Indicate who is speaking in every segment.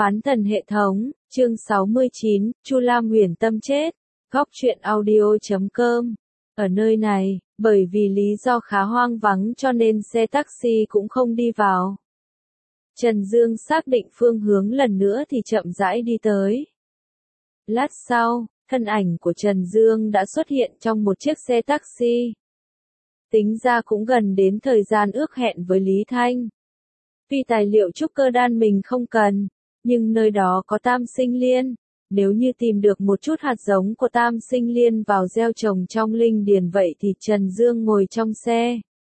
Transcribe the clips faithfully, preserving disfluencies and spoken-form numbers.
Speaker 1: Phán thần hệ thống, chương sáu mươi chín, Chu Lam Huyền tâm chết. Góc truyện audio chấm com. Ở nơi này, bởi vì lý do khá hoang vắng cho nên xe taxi cũng không đi vào. Trần Dương xác định phương hướng lần nữa thì chậm rãi đi tới. Lát sau, thân ảnh của Trần Dương đã xuất hiện trong một chiếc xe taxi. Tính ra cũng gần đến thời gian ước hẹn với Lý Thanh. Vì tài liệu trúc cơ đan mình không cần, nhưng nơi đó có tam sinh liên. Nếu như tìm được một chút hạt giống của tam sinh liên vào gieo trồng trong linh điền vậy thì Trần Dương ngồi trong xe.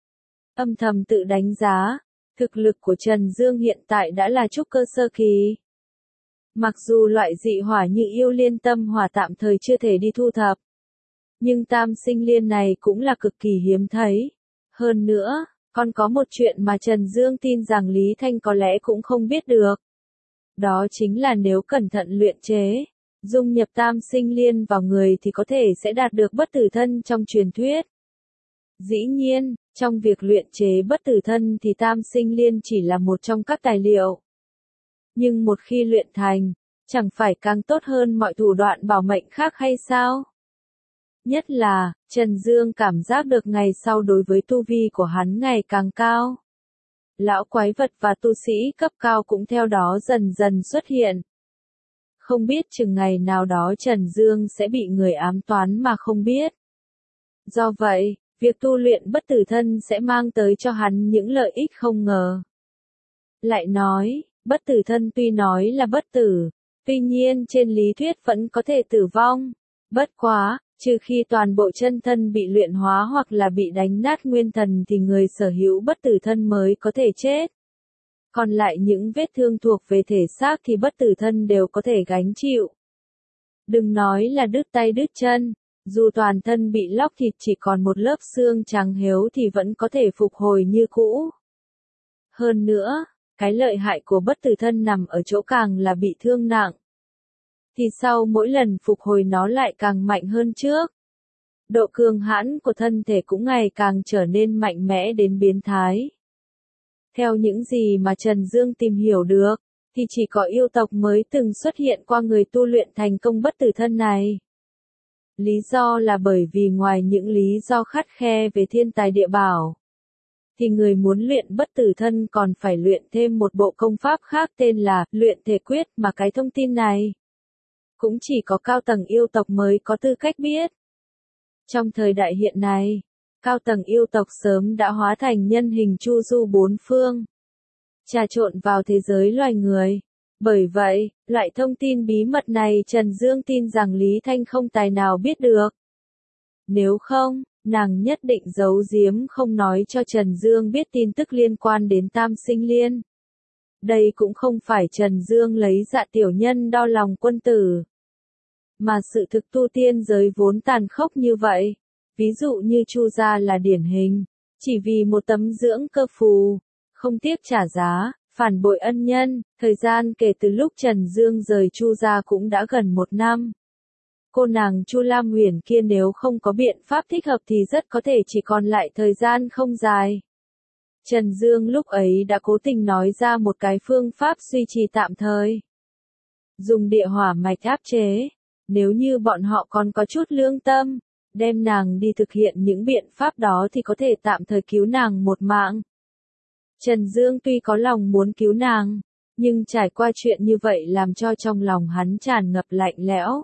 Speaker 1: Âm thầm tự đánh giá, thực lực của Trần Dương hiện tại đã là trúc cơ sơ kỳ. Mặc dù loại dị hỏa như yêu liên tâm hỏa tạm thời chưa thể đi thu thập, nhưng tam sinh liên này cũng là cực kỳ hiếm thấy. Hơn nữa, còn có một chuyện mà Trần Dương tin rằng Lý Thanh có lẽ cũng không biết được. Đó chính là nếu cẩn thận luyện chế, dung nhập tam sinh liên vào người thì có thể sẽ đạt được bất tử thân trong truyền thuyết. Dĩ nhiên, trong việc luyện chế bất tử thân thì tam sinh liên chỉ là một trong các tài liệu. Nhưng một khi luyện thành, chẳng phải càng tốt hơn mọi thủ đoạn bảo mệnh khác hay sao? Nhất là, Trần Dương cảm giác được ngày sau đối với tu vi của hắn ngày càng cao. Lão quái vật và tu sĩ cấp cao cũng theo đó dần dần xuất hiện. Không biết chừng ngày nào đó Trần Dương sẽ bị người ám toán mà không biết. Do vậy, việc tu luyện bất tử thân sẽ mang tới cho hắn những lợi ích không ngờ. Lại nói, bất tử thân tuy nói là bất tử, tuy nhiên trên lý thuyết vẫn có thể tử vong. Bất quá, trừ khi toàn bộ chân thân bị luyện hóa hoặc là bị đánh nát nguyên thần thì người sở hữu bất tử thân mới có thể chết. Còn lại những vết thương thuộc về thể xác thì bất tử thân đều có thể gánh chịu. Đừng nói là đứt tay đứt chân, dù toàn thân bị lóc thịt chỉ còn một lớp xương trắng héo thì vẫn có thể phục hồi như cũ. Hơn nữa, cái lợi hại của bất tử thân nằm ở chỗ càng là bị thương nặng, thì sau mỗi lần phục hồi nó lại càng mạnh hơn trước. Độ cường hãn của thân thể cũng ngày càng trở nên mạnh mẽ đến biến thái. Theo những gì mà Trần Dương tìm hiểu được, thì chỉ có yêu tộc mới từng xuất hiện qua người tu luyện thành công bất tử thân này. Lý do là bởi vì ngoài những lý do khắt khe về thiên tài địa bảo, thì người muốn luyện bất tử thân còn phải luyện thêm một bộ công pháp khác tên là luyện thể quyết, mà cái thông tin này cũng chỉ có cao tầng yêu tộc mới có tư cách biết. Trong thời đại hiện nay, cao tầng yêu tộc sớm đã hóa thành nhân hình chu du bốn phương, trà trộn vào thế giới loài người. Bởi vậy, loại thông tin bí mật này Trần Dương tin rằng Lý Thanh không tài nào biết được. Nếu không, nàng nhất định giấu giếm không nói cho Trần Dương biết tin tức liên quan đến tam sinh liên. Đây cũng không phải Trần Dương lấy dạ tiểu nhân đo lòng quân tử, mà sự thực tu tiên giới vốn tàn khốc như vậy. Ví dụ như Chu gia là điển hình, chỉ vì một tấm dưỡng cơ phù, không tiếc trả giá, phản bội ân nhân. Thời gian kể từ lúc Trần Dương rời Chu gia cũng đã gần một năm. Cô nàng Chu Lam Huyền kia nếu không có biện pháp thích hợp thì rất có thể chỉ còn lại thời gian không dài. Trần Dương lúc ấy đã cố tình nói ra một cái phương pháp duy trì tạm thời. Dùng địa hỏa mạch áp chế. Nếu như bọn họ còn có chút lương tâm, đem nàng đi thực hiện những biện pháp đó thì có thể tạm thời cứu nàng một mạng. Trần Dương tuy có lòng muốn cứu nàng, nhưng trải qua chuyện như vậy làm cho trong lòng hắn tràn ngập lạnh lẽo.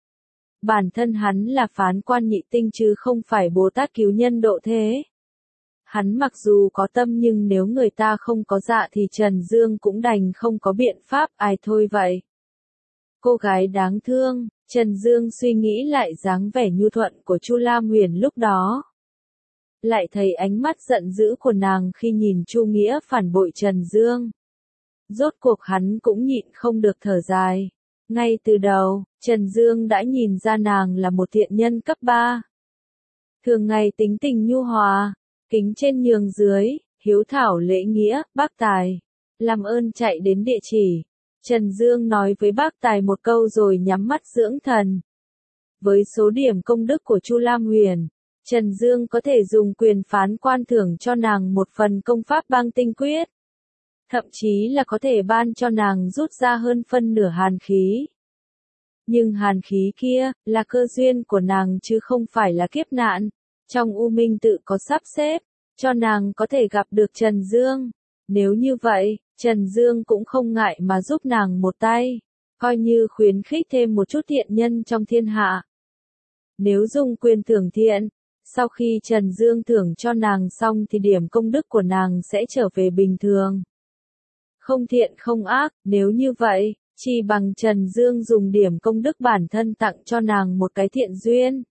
Speaker 1: Bản thân hắn là phán quan nhị tinh chứ không phải Bồ Tát cứu nhân độ thế. Hắn mặc dù có tâm nhưng nếu người ta không có dạ thì Trần Dương cũng đành không có biện pháp, ai thôi vậy. Cô gái đáng thương, Trần Dương suy nghĩ lại dáng vẻ nhu thuận của Chu Lam Huyền lúc đó. Lại thấy ánh mắt giận dữ của nàng khi nhìn Chu Nghĩa phản bội Trần Dương. Rốt cuộc hắn cũng nhịn không được thở dài. Ngay từ đầu, Trần Dương đã nhìn ra nàng là một thiện nhân cấp ba. Thường ngày tính tình nhu hòa, kính trên nhường dưới, hiếu thảo lễ nghĩa, bác tài. Làm ơn chạy đến địa chỉ. Trần Dương nói với bác tài một câu rồi nhắm mắt dưỡng thần. Với số điểm công đức của Chu Lam Huyền, Trần Dương có thể dùng quyền phán quan thưởng cho nàng một phần công pháp băng tinh quyết. thậm chí là có thể ban cho nàng rút ra hơn phân nửa hàn khí. Nhưng hàn khí kia, là cơ duyên của nàng chứ không phải là kiếp nạn. Trong U Minh tự có sắp xếp, cho nàng có thể gặp được Trần Dương. Nếu như vậy, Trần Dương cũng không ngại mà giúp nàng một tay, coi như khuyến khích thêm một chút thiện nhân trong thiên hạ. Nếu dùng quyền thưởng thiện, sau khi Trần Dương thưởng cho nàng xong thì điểm công đức của nàng sẽ trở về bình thường. Không thiện không ác, nếu như vậy, chỉ bằng Trần Dương dùng điểm công đức bản thân tặng cho nàng một cái thiện duyên.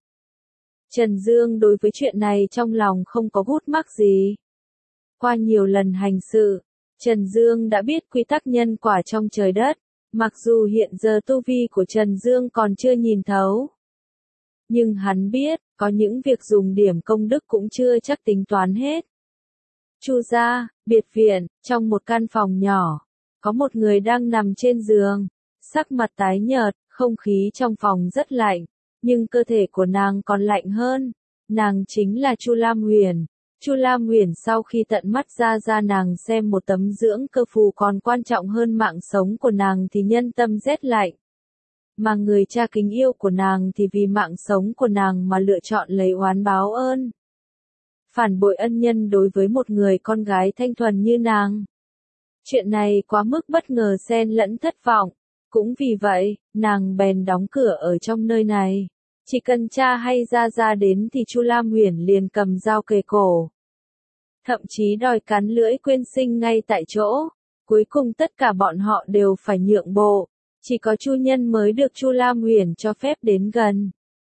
Speaker 1: Trần Dương đối với chuyện này trong lòng không có gút mắc gì. Qua nhiều lần hành sự, Trần Dương đã biết quy tắc nhân quả trong trời đất, mặc dù hiện giờ tu vi của Trần Dương còn chưa nhìn thấu. Nhưng hắn biết, có những việc dùng điểm công đức cũng chưa chắc tính toán hết. Chu gia, biệt viện, trong một căn phòng nhỏ, có một người đang nằm trên giường, sắc mặt tái nhợt, không khí trong phòng rất lạnh, nhưng cơ thể của nàng còn lạnh hơn. Nàng chính là Chu Lam Huyền. Chu Lam Huyền sau khi tận mắt ra ra nàng xem một tấm dưỡng cơ phù còn quan trọng hơn mạng sống của nàng thì nhân tâm rét lạnh. Mà người cha kính yêu của nàng thì vì mạng sống của nàng mà lựa chọn lấy oán báo ơn. Phản bội ân nhân đối với một người con gái thanh thuần như nàng. Chuyện này quá mức bất ngờ xen lẫn thất vọng. Cũng vì vậy, nàng bèn đóng cửa ở trong nơi này. Chỉ cần cha hay ra ra đến thì Chu Lam Huyền liền cầm dao kề cổ. Thậm chí đòi cắn lưỡi quyên sinh ngay tại chỗ. Cuối cùng tất cả bọn họ đều phải nhượng bộ. Chỉ có Chu Nhân mới được Chu Lam Huyền cho phép đến gần.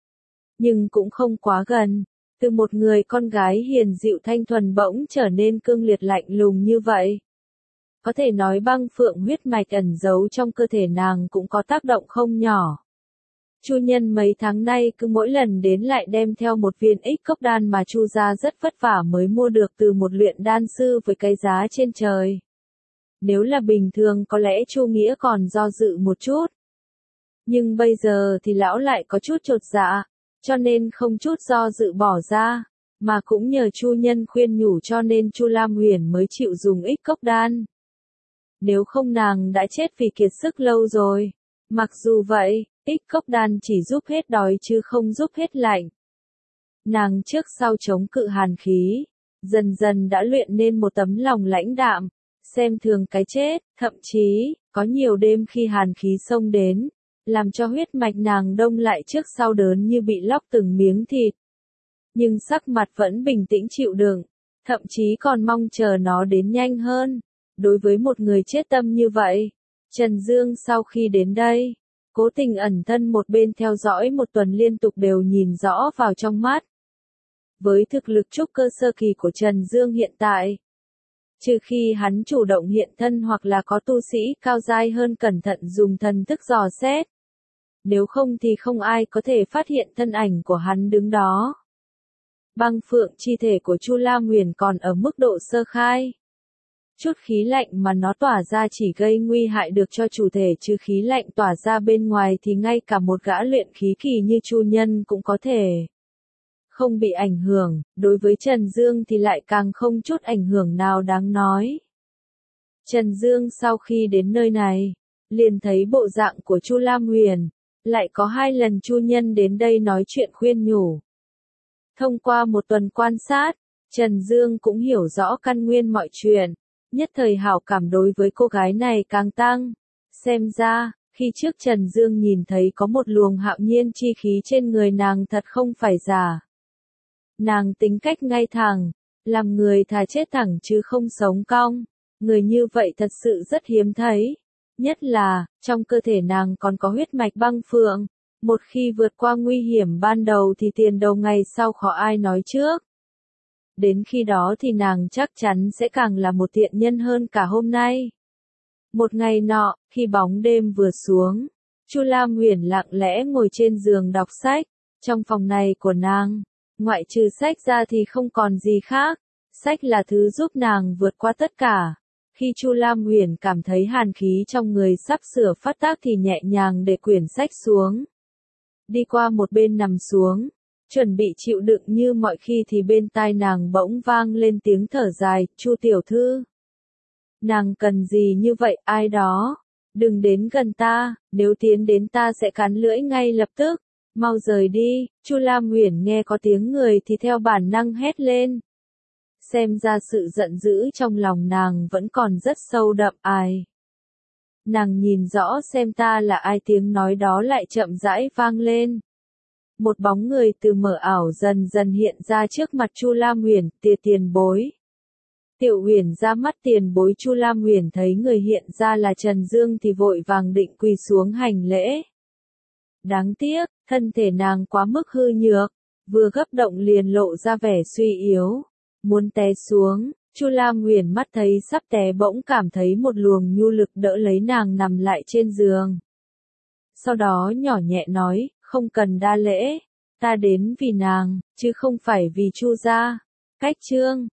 Speaker 1: Nhưng cũng không quá gần. Từ một người con gái hiền dịu thanh thuần bỗng trở nên cương liệt lạnh lùng như vậy. Có thể nói băng phượng huyết mạch ẩn giấu trong cơ thể nàng cũng có tác động không nhỏ. Chu Nhân mấy tháng nay cứ mỗi lần đến lại đem theo một viên ích cốc đan mà Chu gia rất vất vả mới mua được từ một luyện đan sư với cái giá trên trời. Nếu là bình thường có lẽ Chu Nghĩa còn do dự một chút. Nhưng bây giờ thì lão lại có chút chột dạ, cho nên không chút do dự bỏ ra, mà cũng nhờ Chu Nhân khuyên nhủ cho nên Chu Lam Huyền mới chịu dùng ích cốc đan. Nếu không nàng đã chết vì kiệt sức lâu rồi. Mặc dù vậy, ích cốc đan chỉ giúp hết đói chứ không giúp hết lạnh. Nàng trước sau chống cự hàn khí, dần dần đã luyện nên một tấm lòng lãnh đạm, xem thường cái chết, thậm chí, có nhiều đêm khi hàn khí xông đến, làm cho huyết mạch nàng đông lại trước sau đớn như bị lóc từng miếng thịt. Nhưng sắc mặt vẫn bình tĩnh chịu đựng, thậm chí còn mong chờ nó đến nhanh hơn. Đối với một người chết tâm như vậy, Trần Dương sau khi đến đây, cố tình ẩn thân một bên theo dõi một tuần liên tục đều nhìn rõ vào trong mắt. Với thực lực trúc cơ sơ kỳ của Trần Dương hiện tại, trừ khi hắn chủ động hiện thân hoặc là có tu sĩ cao giai hơn cẩn thận dùng thần thức dò xét. Nếu không thì không ai có thể phát hiện thân ảnh của hắn đứng đó. Băng phượng chi thể của Chu Lam Huyền còn ở mức độ sơ khai. Chút khí lạnh mà nó tỏa ra chỉ gây nguy hại được cho chủ thể chứ khí lạnh tỏa ra bên ngoài thì ngay cả một gã luyện khí kỳ như Chu Nhân cũng có thể không bị ảnh hưởng, đối với Trần Dương thì lại càng không chút ảnh hưởng nào đáng nói. Trần Dương sau khi đến nơi này, liền thấy bộ dạng của Chu Lam Huyền, lại có hai lần Chu Nhân đến đây nói chuyện khuyên nhủ. Thông qua một tuần quan sát, Trần Dương cũng hiểu rõ căn nguyên mọi chuyện. Nhất thời hảo cảm đối với cô gái này càng tăng. Xem ra, khi trước Trần Dương nhìn thấy có một luồng hạo nhiên chi khí trên người nàng thật không phải giả. Nàng tính cách ngay thẳng, làm người thà chết thẳng chứ không sống cong. Người như vậy thật sự rất hiếm thấy. Nhất là, trong cơ thể nàng còn có huyết mạch băng phượng. Một khi vượt qua nguy hiểm ban đầu thì tiền đầu ngày sau khó ai nói trước. Đến khi đó thì nàng chắc chắn sẽ càng là một thiện nhân hơn cả hôm nay. Một ngày nọ, khi bóng đêm vừa xuống, Chu Lam Huyền lặng lẽ ngồi trên giường đọc sách. Trong phòng này của nàng, ngoại trừ sách ra thì không còn gì khác. Sách là thứ giúp nàng vượt qua tất cả. Khi Chu Lam Huyền cảm thấy hàn khí trong người sắp sửa phát tác thì nhẹ nhàng để quyển sách xuống. Đi qua một bên nằm xuống. Chuẩn bị chịu đựng như mọi khi thì bên tai nàng bỗng vang lên tiếng thở dài, Chu tiểu thư. Nàng cần gì như vậy, ai đó? Đừng đến gần ta, nếu tiến đến ta sẽ cắn lưỡi ngay lập tức. Mau rời đi, Chu Lam Uyển nghe có tiếng người thì theo bản năng hét lên. Xem ra sự giận dữ trong lòng nàng vẫn còn rất sâu đậm. Ai? Nàng nhìn rõ xem ta là ai, tiếng nói đó lại chậm rãi vang lên. Một bóng người từ mờ ảo dần dần hiện ra trước mặt Chu Lam Uyển, "Tiệt tiền bối." Tiểu Uyển ra mắt tiền bối. Chu Lam Uyển thấy người hiện ra là Trần Dương thì vội vàng định quỳ xuống hành lễ. Đáng tiếc, thân thể nàng quá mức hư nhược, vừa gấp động liền lộ ra vẻ suy yếu, muốn té xuống. Chu Lam Uyển mắt thấy sắp té bỗng cảm thấy một luồng nhu lực đỡ lấy nàng nằm lại trên giường. Sau đó nhỏ nhẹ nói, "Không cần đa lễ, ta đến vì nàng, chứ không phải vì Chu gia." Cách chương